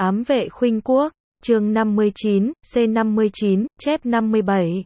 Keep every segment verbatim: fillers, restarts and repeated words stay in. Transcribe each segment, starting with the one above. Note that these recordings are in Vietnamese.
Ám vệ khuynh quốc, chương năm mươi chín, C năm mươi chín, chép năm mươi bảy.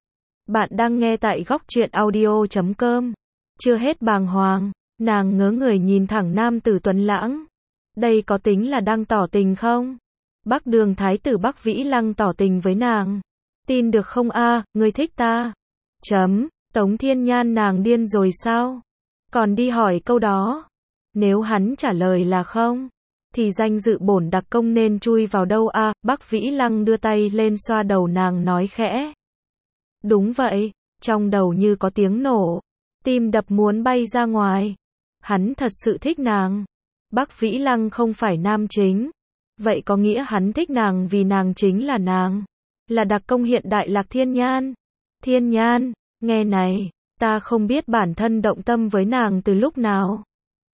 Bạn đang nghe tại góc truyện audio chấm com. Chưa hết bàng hoàng, nàng ngớ người nhìn thẳng nam tử tuấn lãng. Đây có tính là đang tỏ tình không? Bắc Đường thái tử Bắc Vĩ Lăng tỏ tình với nàng. Tin được không a, ngươi thích ta? Chấm, Tống Thiên Nhan nàng điên rồi sao? Còn đi hỏi câu đó. Nếu hắn trả lời là không, thì danh dự bổn đặc công nên chui vào đâu a? À, Bắc Vĩ Lăng đưa tay lên xoa đầu nàng nói khẽ. Đúng vậy, trong đầu như có tiếng nổ, tim đập muốn bay ra ngoài. Hắn thật sự thích nàng. Bắc Vĩ Lăng không phải nam chính. Vậy có nghĩa hắn thích nàng vì nàng chính là nàng. Là đặc công hiện đại Lạc Thiên Nhan. Thiên Nhan, nghe này, ta không biết bản thân động tâm với nàng từ lúc nào.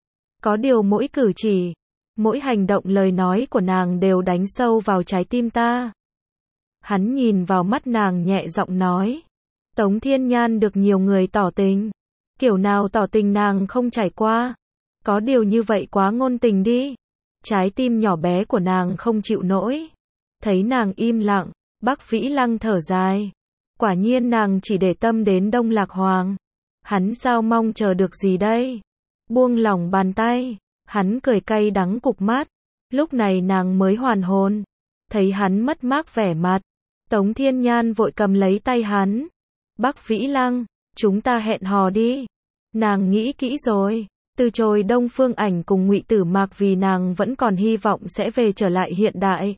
Có điều mỗi cử chỉ, mỗi hành động lời nói của nàng đều đánh sâu vào trái tim ta. Hắn nhìn vào mắt nàng nhẹ giọng nói. Tống Thiên Nhan được nhiều người tỏ tình. Kiểu nào tỏ tình nàng không trải qua. Có điều như vậy quá ngôn tình đi. Trái tim nhỏ bé của nàng không chịu nổi. Thấy nàng im lặng, Bắc Vĩ Lăng thở dài. Quả nhiên nàng chỉ để tâm đến Đông Lạc Hoàng. Hắn sao mong chờ được gì đây? Buông lỏng bàn tay, hắn cười cay đắng cụp mắt. Lúc này nàng mới hoàn hồn. Thấy hắn mất mát vẻ mặt. Tống Thiên Nhan vội cầm lấy tay hắn. Bắc Vĩ Lăng, chúng ta hẹn hò đi. Nàng nghĩ kỹ rồi. Từ chối Đông Phương Ảnh cùng Ngụy Tử Mạc vì nàng vẫn còn hy vọng sẽ về trở lại hiện đại.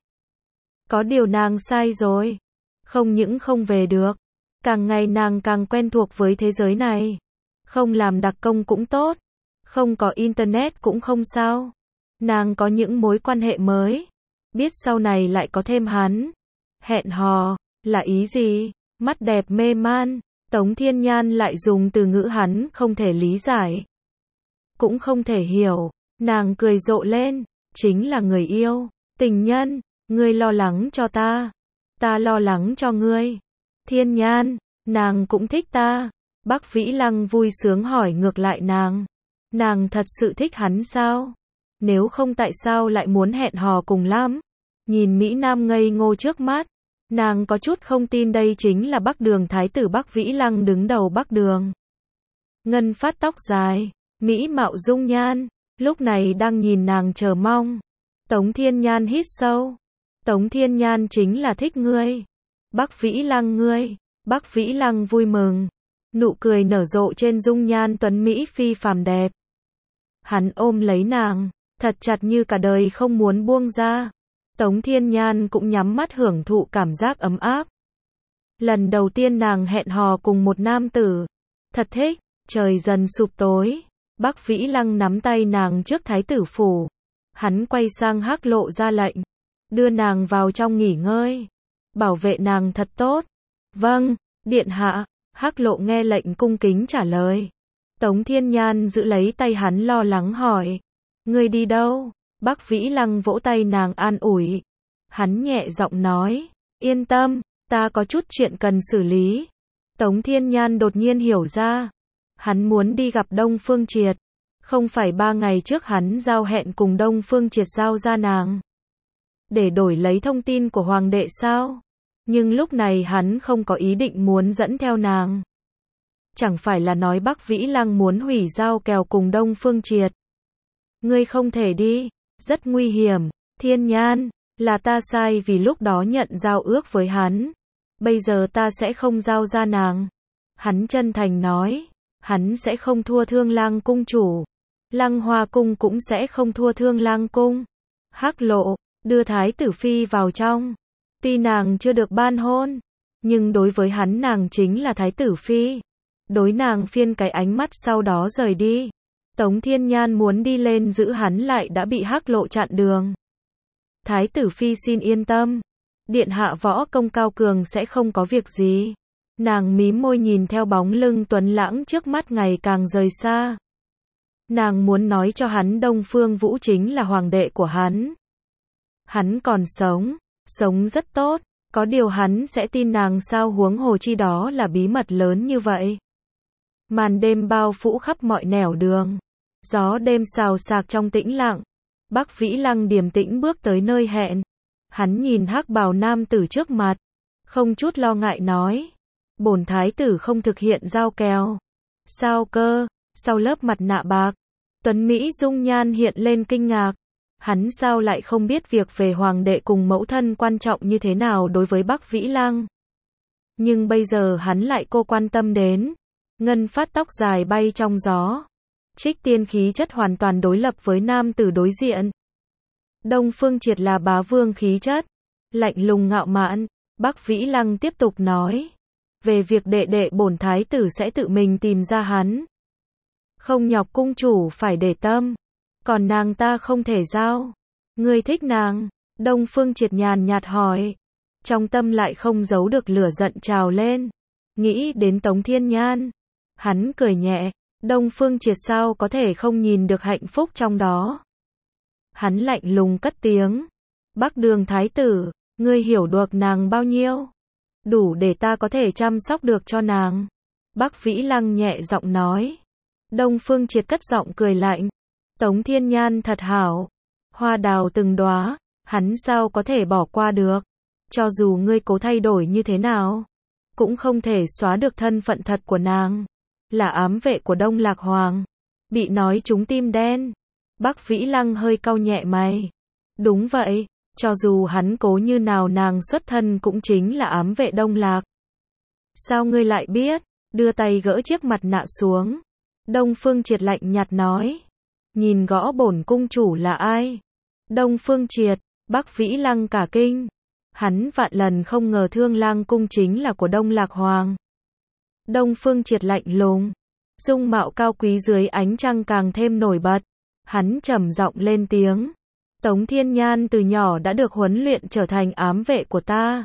Có điều nàng sai rồi. Không những không về được. Càng ngày nàng càng quen thuộc với thế giới này. Không làm đặc công cũng tốt. Không có internet cũng không sao. Nàng có những mối quan hệ mới. Biết sau này lại có thêm hắn. Hẹn hò, là ý gì? Mắt đẹp mê man. Tống Thiên Nhan lại dùng từ ngữ hắn không thể lý giải. Cũng không thể hiểu. Nàng cười rộ lên. Chính là người yêu. Tình nhân. Ngươi lo lắng cho ta. Ta lo lắng cho ngươi. Thiên Nhan, nàng cũng thích ta. Bắc Vĩ Lăng vui sướng hỏi ngược lại nàng. Nàng thật sự thích hắn sao? Nếu không tại sao lại muốn hẹn hò cùng lắm? Nhìn Mỹ Nam ngây ngô trước mắt. Nàng có chút không tin đây chính là Bắc Đường thái tử Bắc Vĩ Lăng đứng đầu Bắc Đường. Ngân phát tóc dài, mỹ mạo dung nhan, lúc này đang nhìn nàng chờ mong. Tống Thiên Nhan hít sâu. Tống Thiên Nhan chính là thích ngươi. Bắc Vĩ Lăng ngươi. Bắc Vĩ Lăng vui mừng. Nụ cười nở rộ trên dung nhan tuấn Mỹ phi phàm đẹp. Hắn ôm lấy nàng, thật chặt như cả đời không muốn buông ra. Tống Thiên Nhan cũng nhắm mắt hưởng thụ cảm giác ấm áp. Lần đầu tiên nàng hẹn hò cùng một nam tử. Thật thích. Trời dần sụp tối. Bắc Vĩ Lăng nắm tay nàng trước thái tử phủ. Hắn quay sang Hắc Lộ ra lệnh. Đưa nàng vào trong nghỉ ngơi. Bảo vệ nàng thật tốt. Vâng, điện hạ. Hắc Lộ nghe lệnh cung kính trả lời. Tống Thiên Nhan giữ lấy tay hắn lo lắng hỏi. Ngươi đi đâu? Bắc Vĩ Lăng vỗ tay nàng an ủi. Hắn nhẹ giọng nói. Yên tâm, ta có chút chuyện cần xử lý. Tống Thiên Nhan đột nhiên hiểu ra. Hắn muốn đi gặp Đông Phương Triệt. Không phải ba ngày trước hắn giao hẹn cùng Đông Phương Triệt giao ra nàng. Để đổi lấy thông tin của Hoàng đệ sao? Nhưng lúc này hắn không có ý định muốn dẫn theo nàng. Chẳng phải là nói Bắc Vĩ Lăng muốn hủy giao kèo cùng Đông Phương Triệt. Ngươi không thể đi, rất nguy hiểm. Thiên Nhan, là ta sai vì lúc đó nhận giao ước với hắn. Bây giờ ta sẽ không giao ra nàng. Hắn chân thành nói, hắn sẽ không thua Thương Lang cung chủ. Lăng Hoa cung cũng sẽ không thua Thương Lang cung. Hắc Lộ, đưa thái tử phi vào trong. Tuy nàng chưa được ban hôn, nhưng đối với hắn nàng chính là thái tử phi. Đối nàng phiên cái ánh mắt sau đó rời đi. Tống Thiên Nhan muốn đi lên giữ hắn lại đã bị Hắc Lộ chặn đường. Thái tử phi xin yên tâm. Điện hạ võ công cao cường sẽ không có việc gì. Nàng mím môi nhìn theo bóng lưng tuấn lãng trước mắt ngày càng rời xa. Nàng muốn nói cho hắn Đông Phương Vũ chính là hoàng đệ của hắn. Hắn còn sống, sống rất tốt, có điều hắn sẽ tin nàng sao huống hồ chi đó là bí mật lớn như vậy. Màn đêm bao phủ khắp mọi nẻo đường. Gió đêm xào xạc trong tĩnh lặng. Bắc Vĩ Lăng điềm tĩnh bước tới nơi hẹn. Hắn nhìn hắc bào nam tử trước mặt, không chút lo ngại nói, bổn thái tử không thực hiện giao kèo. Sao cơ? Sau lớp mặt nạ bạc, Tuấn Mỹ dung nhan hiện lên kinh ngạc. Hắn sao lại không biết việc về hoàng đệ cùng mẫu thân quan trọng như thế nào đối với Bắc Vĩ Lăng. Nhưng bây giờ hắn lại cô quan tâm đến. Ngân phát tóc dài bay trong gió. Trích tiên khí chất hoàn toàn đối lập với nam tử đối diện. Đông Phương Triệt là bá vương khí chất, lạnh lùng ngạo mạn. Bắc Vĩ Lăng tiếp tục nói, về việc đệ đệ bổn thái tử sẽ tự mình tìm ra hắn. Không nhọc cung chủ phải để tâm, còn nàng ta không thể giao. Ngươi thích nàng? Đông Phương Triệt nhàn nhạt hỏi, trong tâm lại không giấu được lửa giận trào lên. Nghĩ đến Tống Thiên Nhan, hắn cười nhẹ, Đông Phương Triệt sao có thể không nhìn được hạnh phúc trong đó. Hắn lạnh lùng cất tiếng, Bắc Đường thái tử, ngươi hiểu được nàng bao nhiêu? Đủ để ta có thể chăm sóc được cho nàng. Bắc Vĩ Lăng nhẹ giọng nói. Đông Phương Triệt cất giọng cười lạnh, Tống Thiên Nhan thật hảo, hoa đào từng đóa, hắn sao có thể bỏ qua được. Cho dù ngươi cố thay đổi như thế nào, cũng không thể xóa được thân phận thật của nàng, là ám vệ của Đông Lạc Hoàng. Bị nói trúng tim đen, Bắc Vĩ Lăng hơi cau nhẹ mày. Đúng vậy, cho dù hắn cố như nào nàng xuất thân cũng chính là ám vệ Đông Lạc. Sao ngươi lại biết? Đưa tay gỡ chiếc mặt nạ xuống. Đông Phương Triệt lạnh nhạt nói, nhìn gõ bổn cung chủ là ai? Đông Phương Triệt, Bắc Vĩ Lăng cả kinh. Hắn vạn lần không ngờ Thương Lang cung chính là của Đông Lạc Hoàng. Đông Phương Triệt lạnh lùng, dung mạo cao quý dưới ánh trăng càng thêm nổi bật. Hắn trầm giọng lên tiếng, Tống Thiên Nhan từ nhỏ đã được huấn luyện trở thành ám vệ của ta.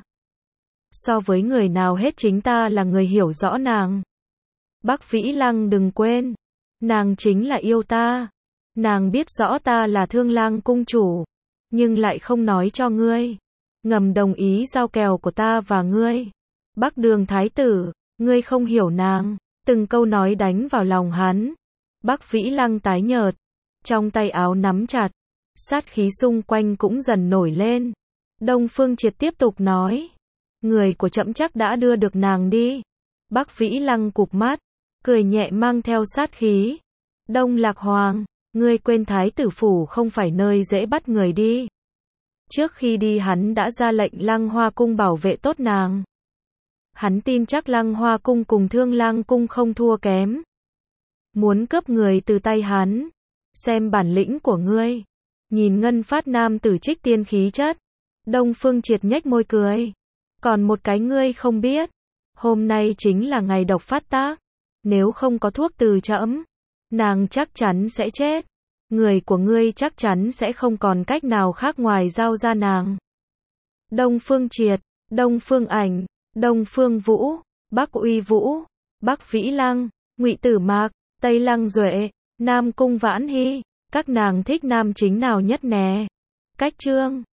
So với người nào hết chính ta là người hiểu rõ nàng. Bắc Vĩ Lăng đừng quên, nàng chính là yêu ta. Nàng biết rõ ta là Thương Lang cung chủ, nhưng lại không nói cho ngươi. Ngầm đồng ý giao kèo của ta và ngươi. Bắc Đường thái tử, ngươi không hiểu nàng. Từng câu nói đánh vào lòng hắn. Bắc Vĩ Lăng tái nhợt, trong tay áo nắm chặt, sát khí xung quanh cũng dần nổi lên. Đông Phương Triệt tiếp tục nói, người của trẫm chắc đã đưa được nàng đi. Bắc Vĩ Lăng cụp mắt, cười nhẹ mang theo sát khí. Đông Lạc Hoàng, ngươi quên thái tử phủ không phải nơi dễ bắt người đi. Trước khi đi hắn đã ra lệnh Lăng Hoa cung bảo vệ tốt nàng. Hắn tin chắc Lăng Hoa cung cùng Thương Lang cung không thua kém. Muốn cướp người từ tay hắn, xem bản lĩnh của ngươi. Nhìn ngân phát nam tử trích tiên khí chất, Đông Phương Triệt nhếch môi cười. Còn một cái ngươi không biết, hôm nay chính là ngày độc phát tác. Nếu không có thuốc từ trẫm, nàng chắc chắn sẽ chết. Người của ngươi chắc chắn sẽ không còn cách nào khác ngoài giao ra nàng. Đông Phương Triệt, Đông Phương Ảnh, Đông Phương Vũ, Bắc Uy Vũ, Bắc Vĩ Lăng, Ngụy Tử Mạc, Tây Lăng Duệ, Nam Cung Vãn Hy, các nàng thích nam chính nào nhất nè? Cách chương